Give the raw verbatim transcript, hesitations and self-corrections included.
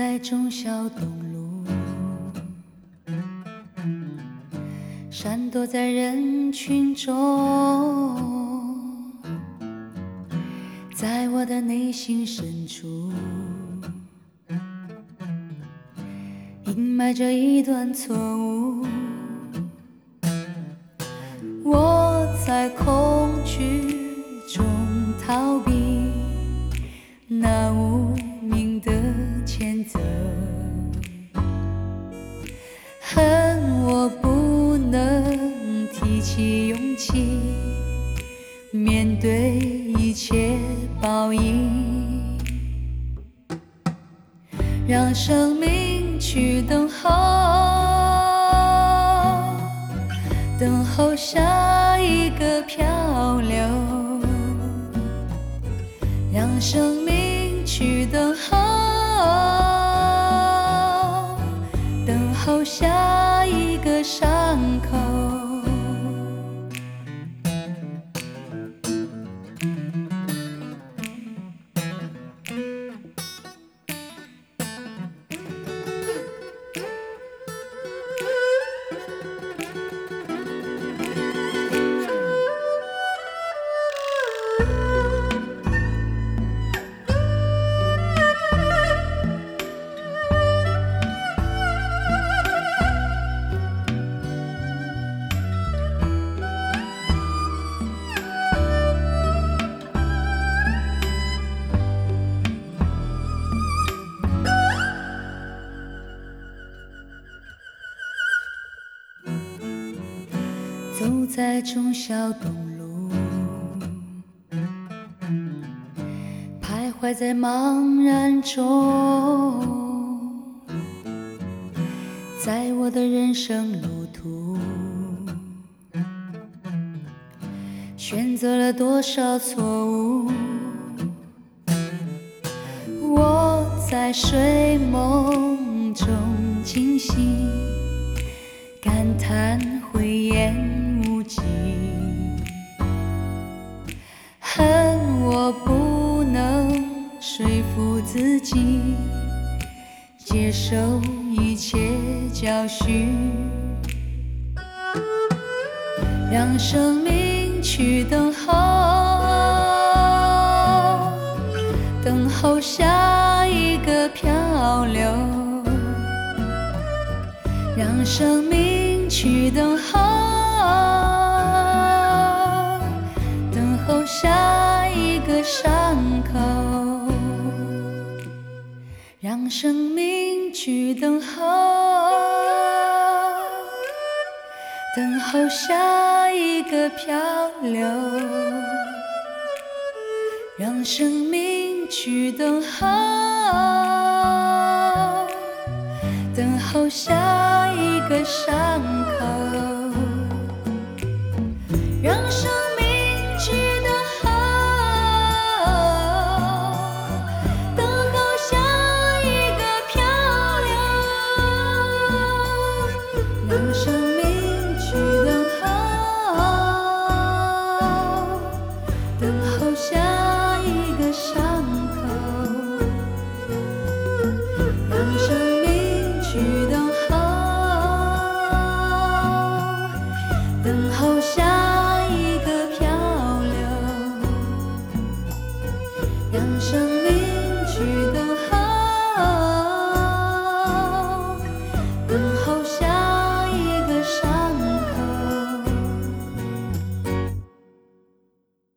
在忠孝东路，闪躲在人群中，在我的内心深处，隐埋着一段错误。我在恐惧中逃避那无名的谴责，恨我不能提起勇气面对一切报应，让生命去等候，等候下一个漂流，让生命去等候，等候下一个伤口。走在忠孝东路，徘徊在茫然中，在我的人生路途，选择了多少错误。我在睡梦中惊醒，感叹慧眼无际，恨我不能说服自己接受一切教训，让生命去等候，等候下一个漂流，让生命去等候，等候下一个伤口，让生命去等候，等候下一个漂流，让生命去等候，等候下一个伤口。